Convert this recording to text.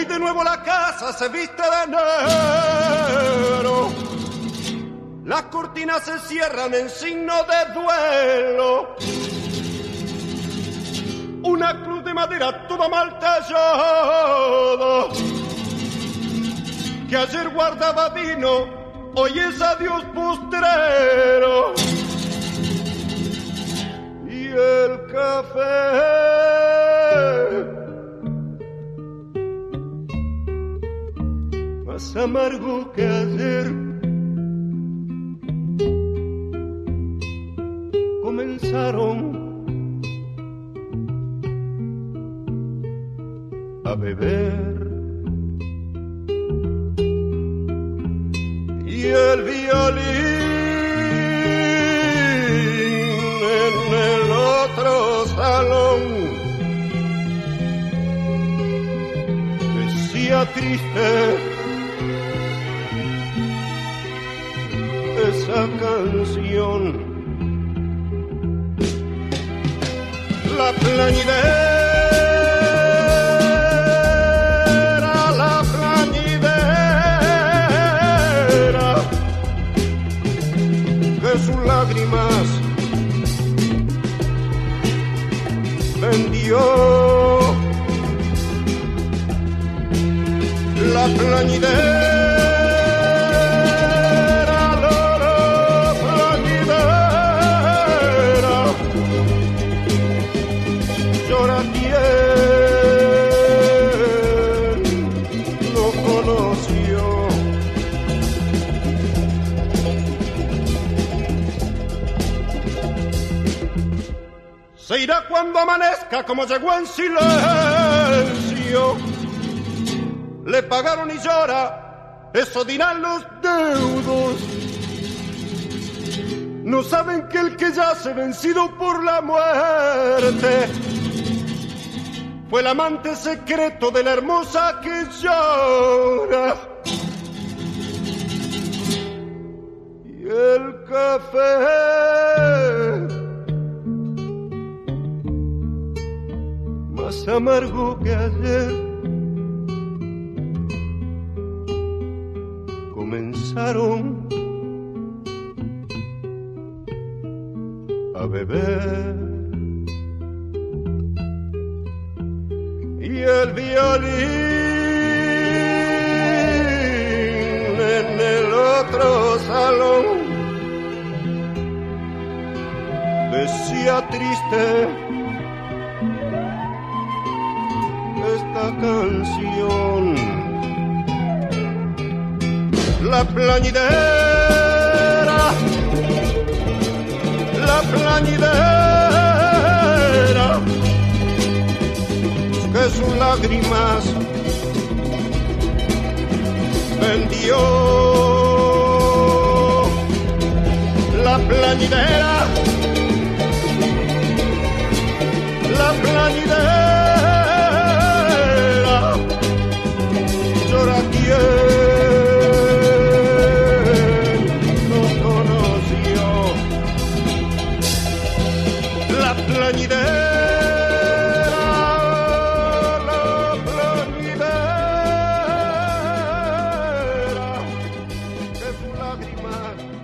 de nuevo la casa se viste de negro. Las cortinas se cierran en signo de duelo. Una cruz de madera toda mal tallada, que ayer guardaba vino, hoy es adiós postrero. Y el café más amargo que ayer comenzaron a beber. Y el violín en el otro salón decía triste esa canción. La plañidera, que sus lágrimas vendió. La plañidera, llora quien lo conoció. Se irá cuando amanezca, como llegó en silencio. Le pagaron y llora, eso dirán los deudos. No saben que el que yace vencido por la muerte fue el amante secreto de la hermosa que llora. Y el café más amargo que ayer comenzaron a beber. Y el violín en el otro salón decía triste esta canción. La plañidera, la plañidera, que sus lágrimas vendió. La plañidera, la plañidera, llora quien no conoció. La plañidera, que sus lágrimas